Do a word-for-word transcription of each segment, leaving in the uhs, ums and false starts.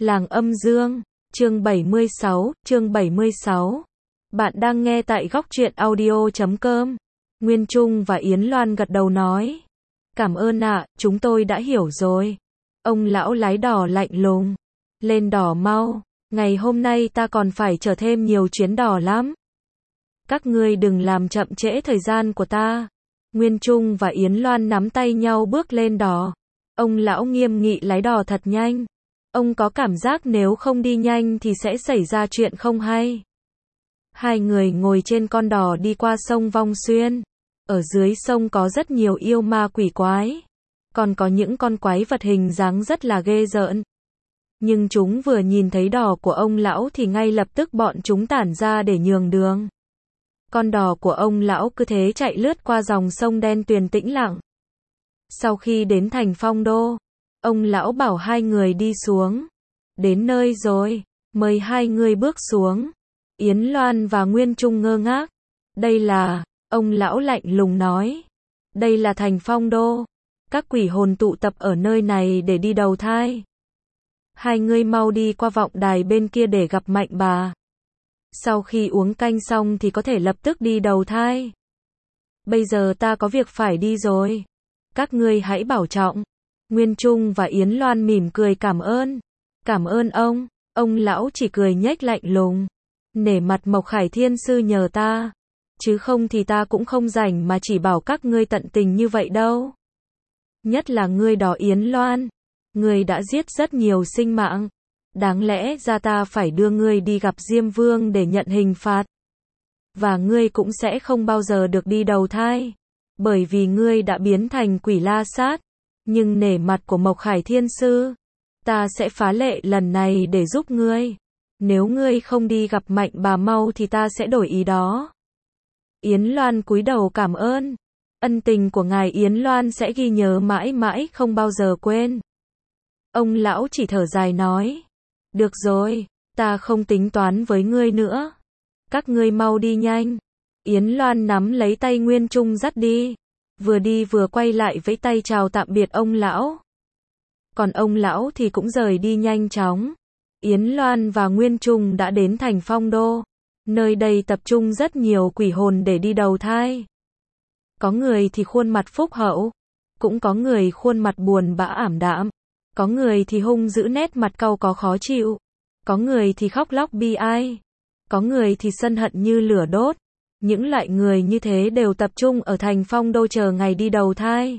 Làng Âm Dương, chương bảy mươi sáu, chương bảy mươi sáu. Bạn đang nghe tại góc truyện audio chấm com. Nguyên Trung và Yến Loan gật đầu nói. Cảm ơn ạ, chúng tôi đã hiểu rồi. Ông lão lái đò lạnh lùng. Lên đò mau, ngày hôm nay ta còn phải chở thêm nhiều chuyến đò lắm. Các ngươi đừng làm chậm trễ thời gian của ta. Nguyên Trung và Yến Loan nắm tay nhau bước lên đò. Ông lão nghiêm nghị lái đò thật nhanh. Ông có cảm giác nếu không đi nhanh thì sẽ xảy ra chuyện không hay. Hai người ngồi trên con đò đi qua sông Vong Xuyên. Ở dưới sông có rất nhiều yêu ma quỷ quái. Còn có những con quái vật hình dáng rất là ghê rợn. Nhưng chúng vừa nhìn thấy đò của ông lão thì ngay lập tức bọn chúng tản ra để nhường đường. Con đò của ông lão cứ thế chạy lướt qua dòng sông đen tuyền tĩnh lặng. Sau khi đến thành Phong Đô, ông lão bảo hai người đi xuống. Đến nơi rồi, mời hai người bước xuống. Yến Loan và Nguyên Trung ngơ ngác. Đây là, ông lão lạnh lùng nói. Đây là thành Phong Đô. Các quỷ hồn tụ tập ở nơi này để đi đầu thai. Hai người mau đi qua vọng đài bên kia để gặp Mạnh Bà. Sau khi uống canh xong thì có thể lập tức đi đầu thai. Bây giờ ta có việc phải đi rồi. Các ngươi hãy bảo trọng. Nguyên Trung và Yến Loan mỉm cười cảm ơn. Cảm ơn ông. Ông lão chỉ cười nhếch lạnh lùng. Nể mặt Mộc Khải Thiên Sư nhờ ta. Chứ không thì ta cũng không rảnh mà chỉ bảo các ngươi tận tình như vậy đâu. Nhất là ngươi đó Yến Loan. Ngươi đã giết rất nhiều sinh mạng. Đáng lẽ ra ta phải đưa ngươi đi gặp Diêm Vương để nhận hình phạt. Và ngươi cũng sẽ không bao giờ được đi đầu thai. Bởi vì ngươi đã biến thành quỷ la sát. Nhưng nể mặt của Mộc Khải Thiên Sư, ta sẽ phá lệ lần này để giúp ngươi. Nếu ngươi không đi gặp Mạnh Bà mau thì ta sẽ đổi ý đó. Yến Loan cúi đầu cảm ơn. Ân tình của ngài Yến Loan sẽ ghi nhớ mãi mãi không bao giờ quên. Ông lão chỉ thở dài nói. Được rồi, ta không tính toán với ngươi nữa. Các ngươi mau đi nhanh. Yến Loan nắm lấy tay Nguyên Trung dắt đi. Vừa đi vừa quay lại vẫy tay chào tạm biệt ông lão. Còn ông lão thì cũng rời đi nhanh chóng. Yến Loan và Nguyên Trung đã đến thành Phong Đô. Nơi đây tập trung rất nhiều quỷ hồn để đi đầu thai. Có người thì khuôn mặt phúc hậu. Cũng có người khuôn mặt buồn bã ảm đạm. Có người thì hung dữ nét mặt cau có khó chịu. Có người thì khóc lóc bi ai. Có người thì sân hận như lửa đốt. Những loại người như thế đều tập trung ở thành Phong Đô chờ ngày đi đầu thai.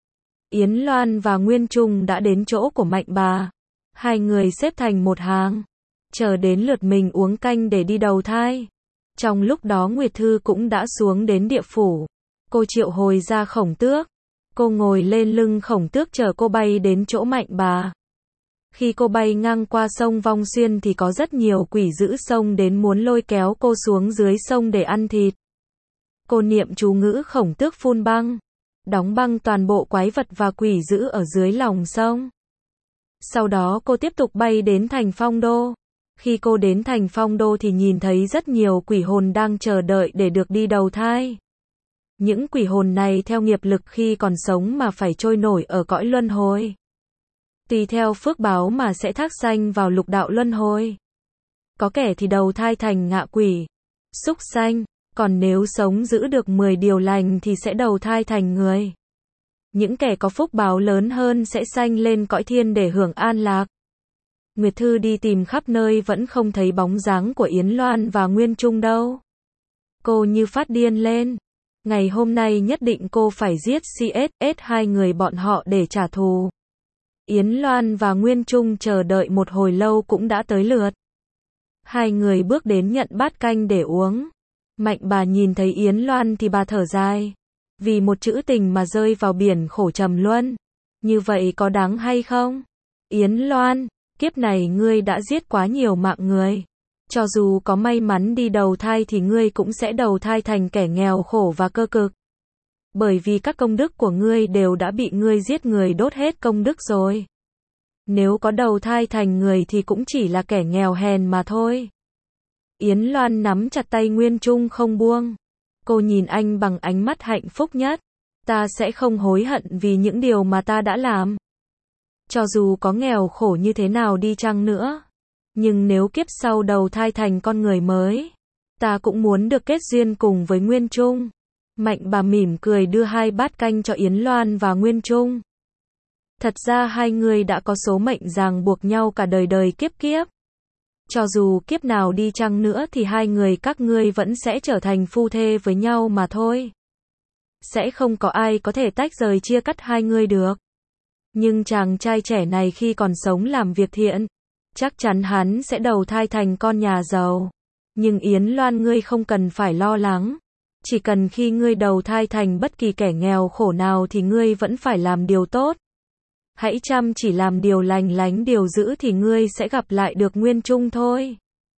Yến Loan và Nguyên Trung đã đến chỗ của Mạnh Bà. Hai người xếp thành một hàng. Chờ đến lượt mình uống canh để đi đầu thai. Trong lúc đó Nguyệt Thư cũng đã xuống đến địa phủ. Cô triệu hồi ra Khổng Tước. Cô ngồi lên lưng Khổng Tước chờ cô bay đến chỗ Mạnh Bà. Khi cô bay ngang qua sông Vong Xuyên thì có rất nhiều quỷ dữ sông đến muốn lôi kéo cô xuống dưới sông để ăn thịt. Cô niệm chú ngữ Khổng Tước phun băng. Đóng băng toàn bộ quái vật và quỷ dữ ở dưới lòng sông. Sau đó cô tiếp tục bay đến thành Phong Đô. Khi cô đến thành Phong Đô thì nhìn thấy rất nhiều quỷ hồn đang chờ đợi để được đi đầu thai. Những quỷ hồn này theo nghiệp lực khi còn sống mà phải trôi nổi ở cõi luân hồi. Tùy theo phước báo mà sẽ thác sanh vào lục đạo luân hồi. Có kẻ thì đầu thai thành ngạ quỷ, súc sanh, còn nếu sống giữ được mười điều lành thì sẽ đầu thai thành người. Những kẻ có phúc báo lớn hơn sẽ sanh lên cõi thiên để hưởng an lạc. Nguyệt Thư đi tìm khắp nơi vẫn không thấy bóng dáng của Yến Loan và Nguyên Trung đâu. Cô như phát điên lên. Ngày hôm nay nhất định cô phải giết xê ét ét hai người bọn họ để trả thù. Yến Loan và Nguyên Trung chờ đợi một hồi lâu cũng đã tới lượt. Hai người bước đến nhận bát canh để uống. Mạnh Bà nhìn thấy Yến Loan thì bà thở dài. Vì một chữ tình mà rơi vào biển khổ trầm luân. Như vậy có đáng hay không? Yến Loan, kiếp này ngươi đã giết quá nhiều mạng người. Cho dù có may mắn đi đầu thai thì ngươi cũng sẽ đầu thai thành kẻ nghèo khổ và cơ cực. Bởi vì các công đức của ngươi đều đã bị ngươi giết người đốt hết công đức rồi. Nếu có đầu thai thành người thì cũng chỉ là kẻ nghèo hèn mà thôi. Yến Loan nắm chặt tay Nguyên Trung không buông. Cô nhìn anh bằng ánh mắt hạnh phúc nhất. Ta sẽ không hối hận vì những điều mà ta đã làm. Cho dù có nghèo khổ như thế nào đi chăng nữa, nhưng nếu kiếp sau đầu thai thành con người mới, ta cũng muốn được kết duyên cùng với Nguyên Trung. Mạnh bà mỉm cười đưa hai bát canh cho Yến Loan và Nguyên Trung. Thật ra hai người đã có số mệnh ràng buộc nhau cả đời đời kiếp kiếp. Cho dù kiếp nào đi chăng nữa thì hai người các ngươi vẫn sẽ trở thành phu thê với nhau mà thôi. Sẽ không có ai có thể tách rời chia cắt hai người được. Nhưng chàng trai trẻ này khi còn sống làm việc thiện, chắc chắn hắn sẽ đầu thai thành con nhà giàu. Nhưng Yến Loan ngươi không cần phải lo lắng. Chỉ cần khi ngươi đầu thai thành bất kỳ kẻ nghèo khổ nào thì ngươi vẫn phải làm điều tốt. Hãy chăm chỉ làm điều lành lánh điều dữ thì ngươi sẽ gặp lại được Nguyên Trung thôi.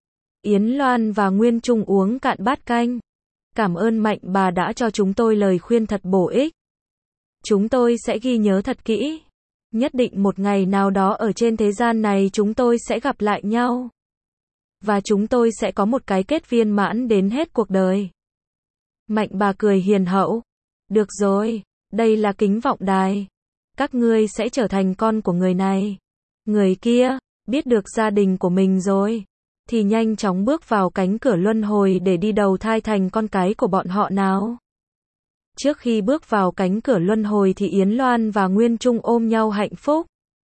Yến Loan và Nguyên Trung uống cạn bát canh. Cảm ơn Mạnh bà đã cho chúng tôi lời khuyên thật bổ ích. Chúng tôi sẽ ghi nhớ thật kỹ. Nhất định một ngày nào đó ở trên thế gian này chúng tôi sẽ gặp lại nhau. Và chúng tôi sẽ có một cái kết viên mãn đến hết cuộc đời. Mạnh bà cười hiền hậu. Được rồi, đây là Kính Vọng Đài. Các ngươi sẽ trở thành con của người này. Người kia, biết được gia đình của mình rồi, thì nhanh chóng bước vào cánh cửa luân hồi để đi đầu thai thành con cái của bọn họ nào. Trước khi bước vào cánh cửa luân hồi thì Yến Loan và Nguyên Trung ôm nhau hạnh phúc.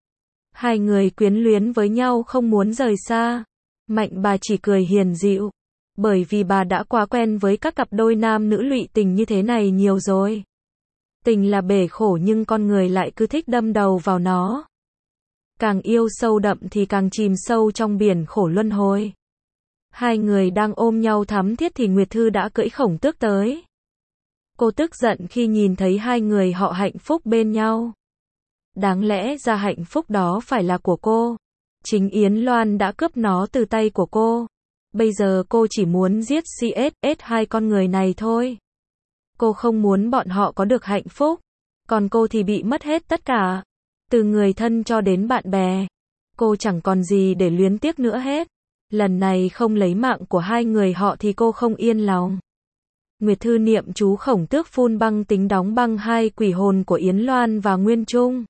Hai người quyến luyến với nhau không muốn rời xa. Mạnh bà chỉ cười hiền dịu. Bởi vì bà đã quá quen với các cặp đôi nam nữ lụy tình như thế này nhiều rồi. Tình là bể khổ nhưng con người lại cứ thích đâm đầu vào nó. Càng yêu sâu đậm thì càng chìm sâu trong biển khổ luân hồi. Hai người đang ôm nhau thắm thiết thì Nguyệt Thư đã cưỡi Khổng Tước tới. Cô tức giận khi nhìn thấy hai người họ hạnh phúc bên nhau. Đáng lẽ ra hạnh phúc đó phải là của cô. Chính Yến Loan đã cướp nó từ tay của cô. Bây giờ cô chỉ muốn giết xê ét ét hai con người này thôi. Cô không muốn bọn họ có được hạnh phúc. Còn cô thì bị mất hết tất cả. Từ người thân cho đến bạn bè. Cô chẳng còn gì để luyến tiếc nữa hết. Lần này không lấy mạng của hai người họ thì cô không yên lòng. Nguyệt Thư niệm chú Khổng Tước phun băng tính đóng băng hai quỷ hồn của Yến Loan và Nguyên Trung.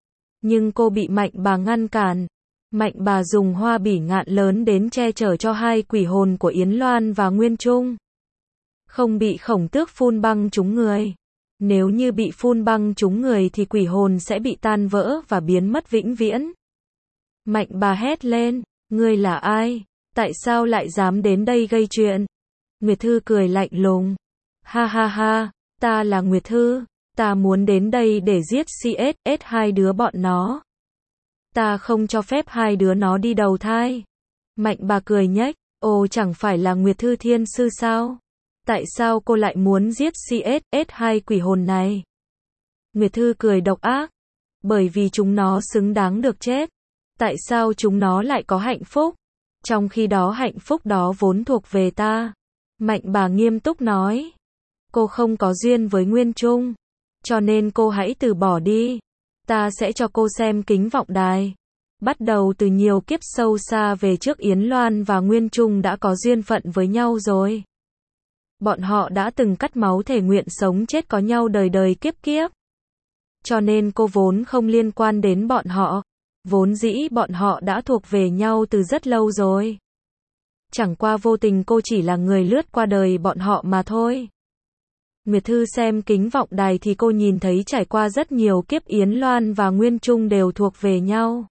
Nhưng cô bị Mạnh bà ngăn cản. Mạnh bà dùng hoa bỉ ngạn lớn đến che chở cho hai quỷ hồn của Yến Loan và Nguyên Trung. Không bị Khổng Tước phun băng trúng người. Nếu như bị phun băng trúng người thì quỷ hồn sẽ bị tan vỡ và biến mất vĩnh viễn. Mạnh bà hét lên, ngươi là ai? Tại sao lại dám đến đây gây chuyện? Nguyệt Thư cười lạnh lùng. Ha ha ha, ta là Nguyệt Thư, ta muốn đến đây để giết xê ét ét hai đứa bọn nó. Ta không cho phép hai đứa nó đi đầu thai. Mạnh bà cười nhếch, ồ chẳng phải là Nguyệt Thư thiên sư sao? Tại sao cô lại muốn giết xê ét ét hai quỷ hồn này? Nguyệt Thư cười độc ác. Bởi vì chúng nó xứng đáng được chết. Tại sao chúng nó lại có hạnh phúc? Trong khi đó hạnh phúc đó vốn thuộc về ta. Mạnh bà nghiêm túc nói. Cô không có duyên với Nguyên Trung. Cho nên cô hãy từ bỏ đi. Ta sẽ cho cô xem Kính Vọng Đài. Bắt đầu từ nhiều kiếp sâu xa về trước Yến Loan và Nguyên Trung đã có duyên phận với nhau rồi. Bọn họ đã từng cắt máu thể nguyện sống chết có nhau đời đời kiếp kiếp. Cho nên cô vốn không liên quan đến bọn họ. Vốn dĩ bọn họ đã thuộc về nhau từ rất lâu rồi. Chẳng qua vô tình cô chỉ là người lướt qua đời bọn họ mà thôi. Nguyệt Thư xem Kính Vọng Đài thì cô nhìn thấy trải qua rất nhiều kiếp Yến Loan và Nguyên Trung đều thuộc về nhau.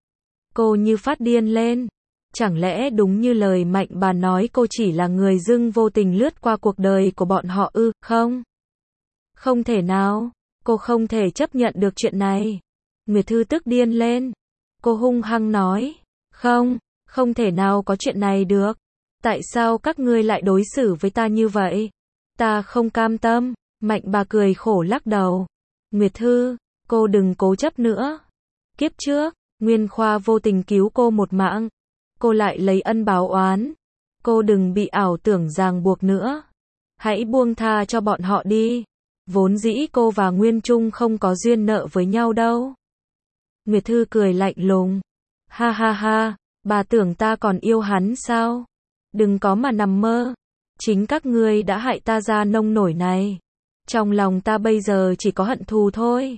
Cô như phát điên lên. Chẳng lẽ đúng như lời Mạnh bà nói cô chỉ là người dưng vô tình lướt qua cuộc đời của bọn họ ư? Không. Không thể nào. Cô không thể chấp nhận được chuyện này. Nguyệt Thư tức điên lên. Cô hung hăng nói. Không, không thể nào có chuyện này được. Tại sao các ngươi lại đối xử với ta như vậy? Ta không cam tâm. Mạnh bà cười khổ lắc đầu. Nguyệt Thư, cô đừng cố chấp nữa. Kiếp trước, Nguyên Khoa vô tình cứu cô một mạng. Cô lại lấy ân báo oán. Cô đừng bị ảo tưởng ràng buộc nữa. Hãy buông tha cho bọn họ đi. Vốn dĩ cô và Nguyên Trung không có duyên nợ với nhau đâu. Nguyệt Thư cười lạnh lùng. Ha ha ha, bà tưởng ta còn yêu hắn sao? Đừng có mà nằm mơ. Chính các ngươi đã hại ta ra nông nổi này. Trong lòng ta bây giờ chỉ có hận thù thôi.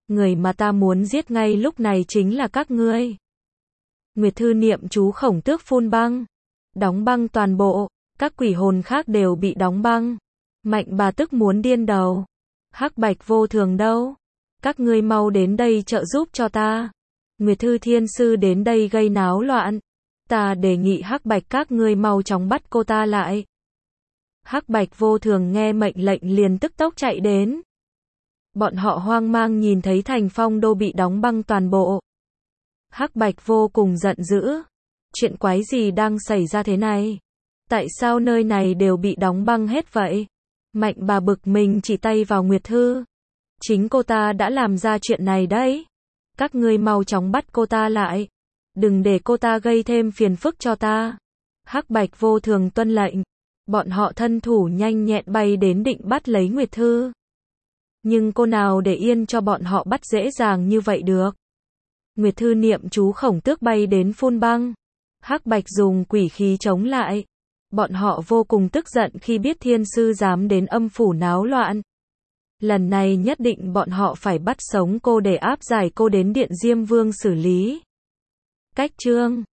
Người mà ta muốn giết ngay lúc này chính là các ngươi. Nguyệt Thư niệm chú khổng tước phun băng. Đóng băng toàn bộ. Các quỷ hồn khác đều bị đóng băng. Mạnh bà tức muốn điên đầu. Hắc Bạch Vô Thường đâu? Các ngươi mau đến đây trợ giúp cho ta. Nguyệt Thư Thiên Sư đến đây gây náo loạn. Ta đề nghị Hắc Bạch các ngươi mau chóng bắt cô ta lại. Hắc Bạch Vô Thường nghe mệnh lệnh liền tức tốc chạy đến. Bọn họ hoang mang nhìn thấy thành phong đô bị đóng băng toàn bộ. Hắc Bạch vô cùng giận dữ. Chuyện quái gì đang xảy ra thế này? Tại sao nơi này đều bị đóng băng hết vậy? Mạnh bà bực mình chỉ tay vào Nguyệt Thư. Chính cô ta đã làm ra chuyện này đấy. Các ngươi mau chóng bắt cô ta lại. Đừng để cô ta gây thêm phiền phức cho ta. Hắc Bạch Vô Thường tuân lệnh. Bọn họ thân thủ nhanh nhẹn bay đến định bắt lấy Nguyệt Thư. Nhưng cô nào để yên cho bọn họ bắt dễ dàng như vậy được. Nguyệt Thư niệm chú khổng tước bay đến phun băng. Hắc Bạch dùng quỷ khí chống lại. Bọn họ vô cùng tức giận khi biết thiên sư dám đến âm phủ náo loạn. Lần này nhất định bọn họ phải bắt sống cô để áp giải cô đến điện Diêm Vương xử lý. Cách chương